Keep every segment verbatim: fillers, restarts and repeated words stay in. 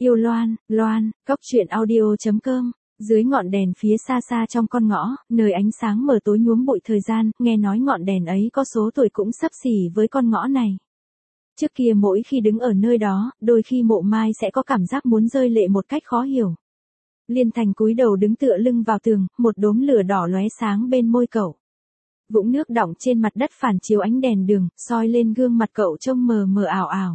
Yêu Loan, Loan, Cóc truyện audio chấm com. Dưới ngọn đèn phía xa xa trong con ngõ, nơi ánh sáng mờ tối nhuốm bụi thời gian, nghe nói ngọn đèn ấy có số tuổi cũng xấp xỉ với con ngõ này. Trước kia mỗi khi đứng ở nơi đó, đôi khi Mộ Mai sẽ có cảm giác muốn rơi lệ một cách khó hiểu. Liên Thành cúi đầu đứng tựa lưng vào tường, một đốm lửa đỏ lóe sáng bên môi cậu. Vũng nước đọng trên mặt đất phản chiếu ánh đèn đường, soi lên gương mặt cậu trông mờ mờ ảo ảo.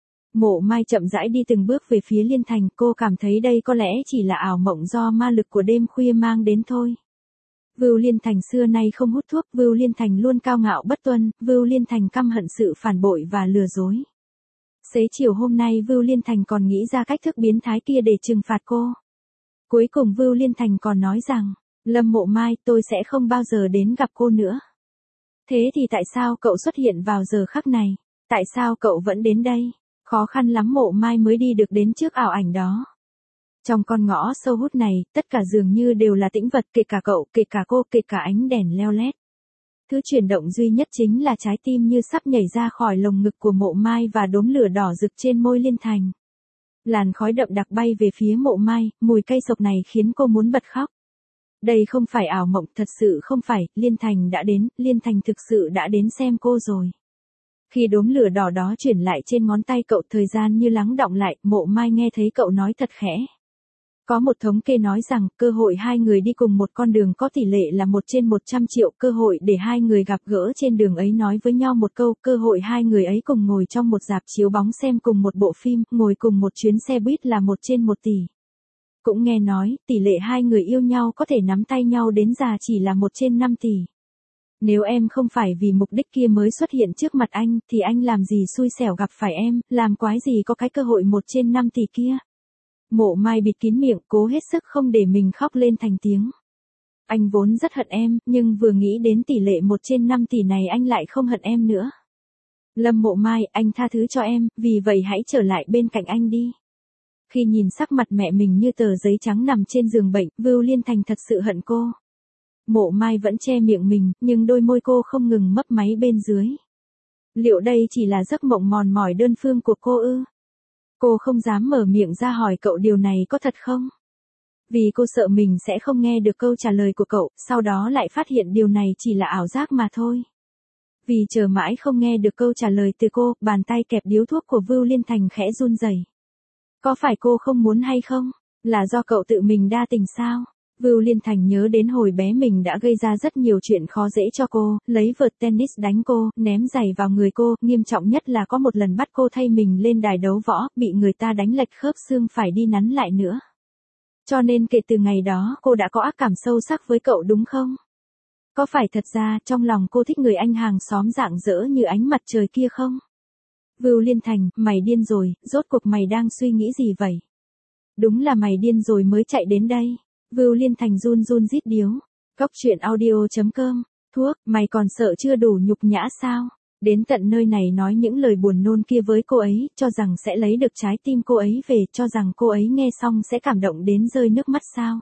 Mộ Mai chậm rãi đi từng bước về phía Liên Thành, cô cảm thấy đây có lẽ chỉ là ảo mộng do ma lực của đêm khuya mang đến thôi. Vưu Liên Thành xưa nay không hút thuốc, Vưu Liên Thành luôn cao ngạo bất tuân, Vưu Liên Thành căm hận sự phản bội và lừa dối. Xế chiều hôm nay Vưu Liên Thành còn nghĩ ra cách thức biến thái kia để trừng phạt cô. Cuối cùng Vưu Liên Thành còn nói rằng, Lâm Mộ Mai, tôi sẽ không bao giờ đến gặp cô nữa. Thế thì tại sao cậu xuất hiện vào giờ khắc này? Tại sao cậu vẫn đến đây? Khó khăn lắm Mộ Mai mới đi được đến trước ảo ảnh đó. Trong con ngõ sâu hút này, tất cả dường như đều là tĩnh vật, kể cả cậu, kể cả cô, kể cả ánh đèn leo lét. Thứ chuyển động duy nhất chính là trái tim như sắp nhảy ra khỏi lồng ngực của Mộ Mai và đốm lửa đỏ rực trên môi Liên Thành. Làn khói đậm đặc bay về phía Mộ Mai, mùi cây sộc này khiến cô muốn bật khóc. Đây không phải ảo mộng, thật sự không phải, Liên Thành đã đến, Liên Thành thực sự đã đến xem cô rồi. Khi đốm lửa đỏ đó chuyển lại trên ngón tay cậu, thời gian như lắng đọng lại, Mộ Mai nghe thấy cậu nói thật khẽ. Có một thống kê nói rằng, cơ hội hai người đi cùng một con đường có tỷ lệ là một trên một trăm triệu, cơ hội để hai người gặp gỡ trên đường ấy nói với nhau một câu, cơ hội hai người ấy cùng ngồi trong một rạp chiếu bóng xem cùng một bộ phim, ngồi cùng một chuyến xe buýt là một trên một tỷ. Cũng nghe nói, tỷ lệ hai người yêu nhau có thể nắm tay nhau đến già chỉ là một trên năm tỷ. Nếu em không phải vì mục đích kia mới xuất hiện trước mặt anh, thì anh làm gì xui xẻo gặp phải em, làm quái gì có cái cơ hội một trên năm tỷ kia. Mộ Mai bịt kín miệng, cố hết sức không để mình khóc lên thành tiếng. Anh vốn rất hận em, nhưng vừa nghĩ đến tỷ lệ một trên năm tỷ này anh lại không hận em nữa. Lâm Mộ Mai, anh tha thứ cho em, vì vậy hãy trở lại bên cạnh anh đi. Khi nhìn sắc mặt mẹ mình như tờ giấy trắng nằm trên giường bệnh, Vưu Liên Thành thật sự hận cô. Mộ Mai vẫn che miệng mình, nhưng đôi môi cô không ngừng mấp máy bên dưới. Liệu đây chỉ là giấc mộng mòn mỏi đơn phương của cô ư? Cô không dám mở miệng ra hỏi cậu điều này có thật không? Vì cô sợ mình sẽ không nghe được câu trả lời của cậu, sau đó lại phát hiện điều này chỉ là ảo giác mà thôi. Vì chờ mãi không nghe được câu trả lời từ cô, bàn tay kẹp điếu thuốc của Vưu Liên Thành khẽ run rẩy. Có phải cô không muốn hay không? Là do cậu tự mình đa tình sao? Vưu Liên Thành nhớ đến hồi bé mình đã gây ra rất nhiều chuyện khó dễ cho cô, lấy vợt tennis đánh cô, ném giày vào người cô, nghiêm trọng nhất là có một lần bắt cô thay mình lên đài đấu võ, bị người ta đánh lệch khớp xương phải đi nắn lại nữa. Cho nên kể từ ngày đó cô đã có ác cảm sâu sắc với cậu đúng không? Có phải thật ra trong lòng cô thích người anh hàng xóm rạng rỡ như ánh mặt trời kia không? Vưu Liên Thành, mày điên rồi, rốt cuộc mày đang suy nghĩ gì vậy? Đúng là mày điên rồi mới chạy đến đây. Vưu Liên Thành run run rít điếu. Cóc truyện audio chấm com. Thuốc, mày còn sợ chưa đủ nhục nhã sao? Đến tận nơi này nói những lời buồn nôn kia với cô ấy, cho rằng sẽ lấy được trái tim cô ấy về, cho rằng cô ấy nghe xong sẽ cảm động đến rơi nước mắt sao?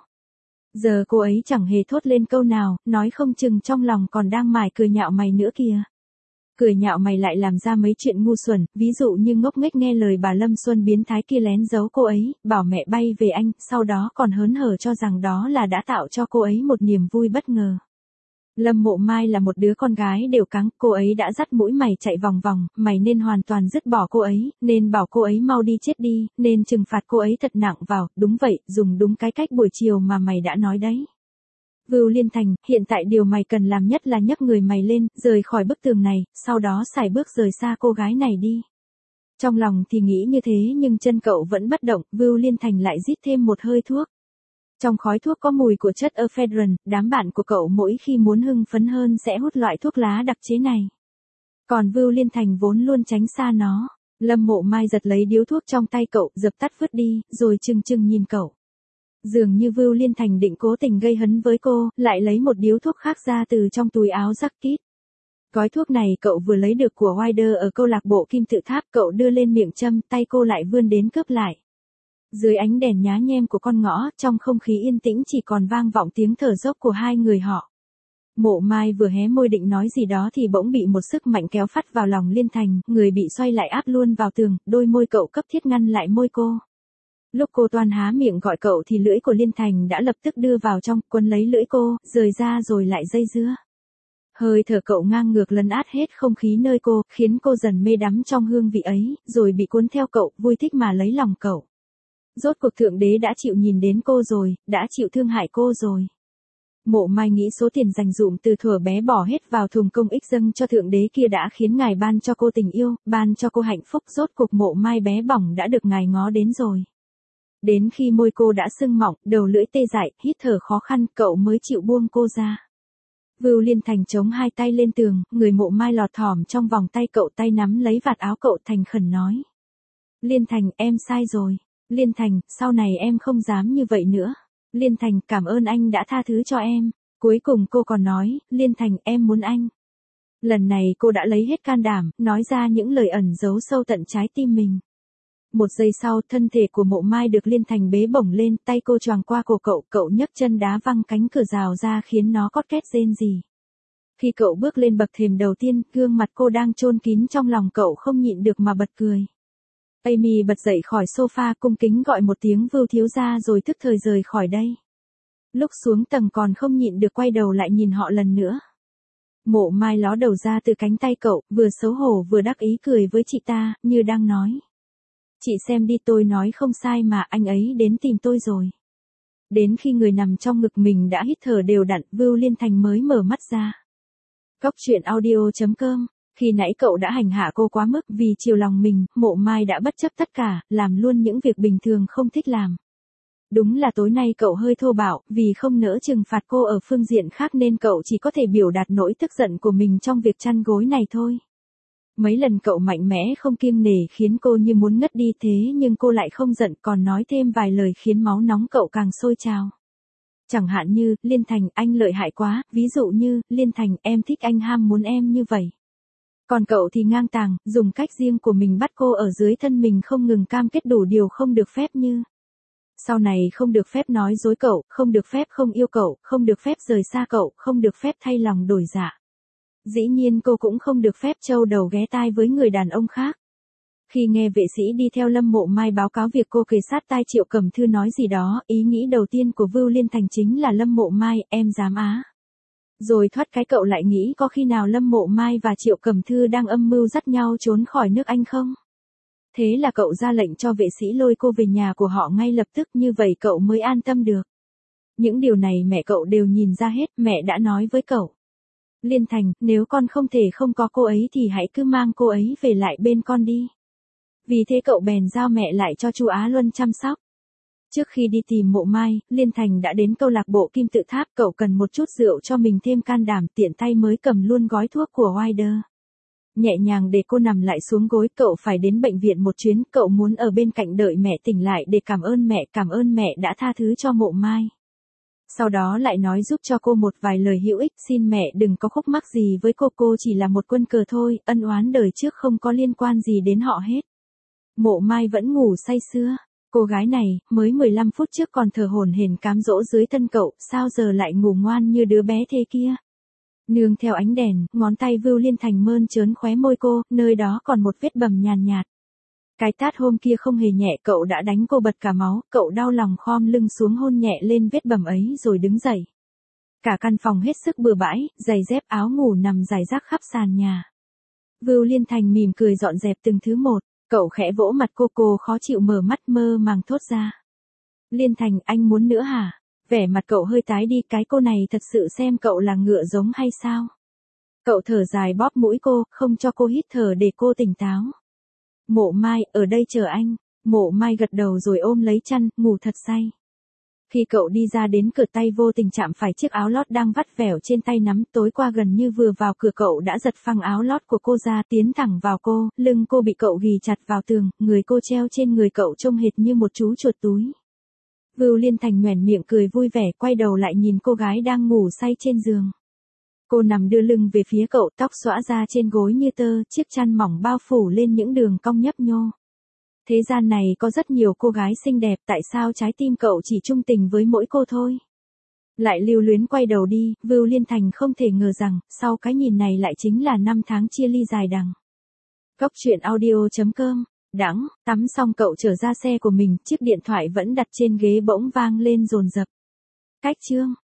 Giờ cô ấy chẳng hề thốt lên câu nào, nói không chừng trong lòng còn đang mải cười nhạo mày nữa kìa. Cười nhạo mày lại làm ra mấy chuyện ngu xuẩn, ví dụ như ngốc nghếch nghe lời bà Lâm Xuân biến thái kia lén giấu cô ấy, bảo mẹ bay về anh, sau đó còn hớn hở cho rằng đó là đã tạo cho cô ấy một niềm vui bất ngờ. Lâm Mộ Mai là một đứa con gái đều cắng, cô ấy đã dắt mũi mày chạy vòng vòng, mày nên hoàn toàn dứt bỏ cô ấy, nên bảo cô ấy mau đi chết đi, nên trừng phạt cô ấy thật nặng vào, đúng vậy, dùng đúng cái cách buổi chiều mà mày đã nói đấy. Vưu Liên Thành, hiện tại điều mày cần làm nhất là nhấc người mày lên, rời khỏi bức tường này, sau đó sải bước rời xa cô gái này đi. Trong lòng thì nghĩ như thế nhưng chân cậu vẫn bất động, Vưu Liên Thành lại rít thêm một hơi thuốc. Trong khói thuốc có mùi của chất ephedrine, đám bạn của cậu mỗi khi muốn hưng phấn hơn sẽ hút loại thuốc lá đặc chế này. Còn Vưu Liên Thành vốn luôn tránh xa nó. Lâm Mộ Mai giật lấy điếu thuốc trong tay cậu, dập tắt vứt đi, rồi chừng chừng nhìn cậu. Dường như Vưu Liên Thành định cố tình gây hấn với cô, lại lấy một điếu thuốc khác ra từ trong túi áo jacket. Gói thuốc này cậu vừa lấy được của Wider ở câu lạc bộ Kim Tự Tháp, cậu đưa lên miệng châm, tay cô lại vươn đến cướp lại. Dưới ánh đèn nhá nhem của con ngõ, trong không khí yên tĩnh chỉ còn vang vọng tiếng thở dốc của hai người họ. Mộ Mai vừa hé môi định nói gì đó thì bỗng bị một sức mạnh kéo phắt vào lòng Liên Thành, người bị xoay lại áp luôn vào tường, đôi môi cậu cấp thiết ngăn lại môi cô. Lúc cô toan há miệng gọi cậu thì lưỡi của Liên Thành đã lập tức đưa vào trong, quấn lấy lưỡi cô, rời ra rồi lại dây dưa. Hơi thở cậu ngang ngược lấn át hết không khí nơi cô, khiến cô dần mê đắm trong hương vị ấy, rồi bị cuốn theo cậu, vui thích mà lấy lòng cậu. Rốt cuộc Thượng Đế đã chịu nhìn đến cô rồi, đã chịu thương hại cô rồi. Mộ Mai nghĩ số tiền dành dụm từ thuở bé bỏ hết vào thùng công ích dâng cho Thượng Đế kia đã khiến Ngài ban cho cô tình yêu, ban cho cô hạnh phúc. Rốt cuộc Mộ Mai bé bỏng đã được Ngài ngó đến rồi. Đến khi môi cô đã sưng mọng, đầu lưỡi tê dại, hít thở khó khăn, cậu mới chịu buông cô ra. Vưu Liên Thành chống hai tay lên tường, người Mộ Mai lọt thỏm trong vòng tay cậu, tay nắm lấy vạt áo cậu thành khẩn nói. Liên Thành, em sai rồi. Liên Thành, sau này em không dám như vậy nữa. Liên Thành, cảm ơn anh đã tha thứ cho em. Cuối cùng cô còn nói, Liên Thành, em muốn anh. Lần này cô đã lấy hết can đảm, nói ra những lời ẩn giấu sâu tận trái tim mình. Một giây sau, thân thể của Mộ Mai được Liên Thành bế bổng lên, tay cô choàng qua cổ cậu, cậu nhấc chân đá văng cánh cửa rào ra khiến nó cót két rên rỉ. Khi cậu bước lên bậc thềm đầu tiên, gương mặt cô đang chôn kín trong lòng cậu không nhịn được mà bật cười. Amy bật dậy khỏi sofa cung kính gọi một tiếng Vưu thiếu gia rồi thức thời rời khỏi đây. Lúc xuống tầng còn không nhịn được quay đầu lại nhìn họ lần nữa. Mộ Mai ló đầu ra từ cánh tay cậu, vừa xấu hổ vừa đắc ý cười với chị ta, như đang nói. Chị xem đi, tôi nói không sai mà, anh ấy đến tìm tôi rồi. Đến khi người nằm trong ngực mình đã hít thở đều đặn, Vưu Liên Thành mới mở mắt ra. Cóc truyện audio chấm com. Khi nãy cậu đã hành hạ cô quá mức, vì chiều lòng mình, Mộ Mai đã bất chấp tất cả, làm luôn những việc bình thường không thích làm. Đúng là tối nay cậu hơi thô bạo, vì không nỡ trừng phạt cô ở phương diện khác nên cậu chỉ có thể biểu đạt nỗi tức giận của mình trong việc chăn gối này thôi. Mấy lần cậu mạnh mẽ không kiêng nể khiến cô như muốn ngất đi, thế nhưng cô lại không giận, còn nói thêm vài lời khiến máu nóng cậu càng sôi trào. Chẳng hạn như, Liên Thành, anh lợi hại quá, ví dụ như, Liên Thành, em thích anh, ham muốn em như vậy. Còn cậu thì ngang tàng, dùng cách riêng của mình bắt cô ở dưới thân mình, không ngừng cam kết đủ điều không được phép như. Sau này không được phép nói dối cậu, không được phép không yêu cậu, không được phép rời xa cậu, không được phép thay lòng đổi dạ. Dĩ nhiên cô cũng không được phép trâu đầu ghé tai với người đàn ông khác. Khi nghe vệ sĩ đi theo Lâm Mộ Mai báo cáo việc cô kề sát tai Triệu Cẩm Thư nói gì đó, ý nghĩ đầu tiên của Vưu Liên Thành chính là Lâm Mộ Mai, em dám á. Rồi thoát cái cậu lại nghĩ có khi nào Lâm Mộ Mai và Triệu Cẩm Thư đang âm mưu dắt nhau trốn khỏi nước Anh không? Thế là cậu ra lệnh cho vệ sĩ lôi cô về nhà của họ ngay lập tức, như vậy cậu mới an tâm được. Những điều này mẹ cậu đều nhìn ra hết, mẹ đã nói với cậu. Liên Thành, nếu con không thể không có cô ấy thì hãy cứ mang cô ấy về lại bên con đi. Vì thế cậu bèn giao mẹ lại cho chu Á Luân chăm sóc. Trước khi đi tìm Mộ Mai, Liên Thành đã đến câu lạc bộ Kim Tự Tháp, cậu cần một chút rượu cho mình thêm can đảm, tiện tay mới cầm luôn gói thuốc của Wider. Nhẹ nhàng để cô nằm lại xuống gối, cậu phải đến bệnh viện một chuyến, cậu muốn ở bên cạnh đợi mẹ tỉnh lại để cảm ơn mẹ, cảm ơn mẹ đã tha thứ cho Mộ Mai. Sau đó lại nói giúp cho cô một vài lời hữu ích, xin mẹ đừng có khúc mắc gì với cô, cô chỉ là một quân cờ thôi, ân oán đời trước không có liên quan gì đến họ hết. Mộ Mai vẫn ngủ say sưa. Cô gái này, mới mười lăm phút trước còn thở hổn hển cám dỗ dưới thân cậu, sao giờ lại ngủ ngoan như đứa bé thế kia. Nương theo ánh đèn, ngón tay Vưu Liên Thành mơn trớn khóe môi cô, nơi đó còn một vết bầm nhàn nhạt. Cái tát hôm kia không hề nhẹ, cậu đã đánh cô bật cả máu, cậu đau lòng khom lưng xuống hôn nhẹ lên vết bầm ấy rồi đứng dậy. Cả căn phòng hết sức bừa bãi, giày dép áo ngủ nằm rải rác khắp sàn nhà. Vưu Liên Thành mỉm cười dọn dẹp từng thứ một. Cậu khẽ vỗ mặt cô, cô khó chịu mở mắt mơ màng thốt ra. Liên Thành, anh muốn nữa hả? Vẻ mặt cậu hơi tái đi, cái cô này thật sự xem cậu là ngựa giống hay sao? Cậu thở dài bóp mũi cô, không cho cô hít thở để cô tỉnh táo. Mộ Mai, ở đây chờ anh. Mộ Mai gật đầu rồi ôm lấy chăn, ngủ thật say. Khi cậu đi ra đến cửa, tay vô tình chạm phải chiếc áo lót đang vắt vẻo trên tay nắm, tối qua gần như vừa vào cửa cậu đã giật phăng áo lót của cô ra, tiến thẳng vào cô, lưng cô bị cậu ghì chặt vào tường, người cô treo trên người cậu trông hệt như một chú chuột túi. Vưu Liên Thành nhoẻn miệng cười vui vẻ, quay đầu lại nhìn cô gái đang ngủ say trên giường. Cô nằm đưa lưng về phía cậu, tóc xõa ra trên gối như tơ, chiếc chăn mỏng bao phủ lên những đường cong nhấp nhô. Thế gian này có rất nhiều cô gái xinh đẹp, tại sao trái tim cậu chỉ trung tình với mỗi cô thôi? Lại lưu luyến quay đầu đi, Vưu Liên Thành không thể ngờ rằng, sau cái nhìn này lại chính là năm tháng chia ly dài đằng. Cóc truyện audio chấm com Đãng, tắm xong cậu trở ra xe của mình, chiếc điện thoại vẫn đặt trên ghế bỗng vang lên dồn dập. Cách chương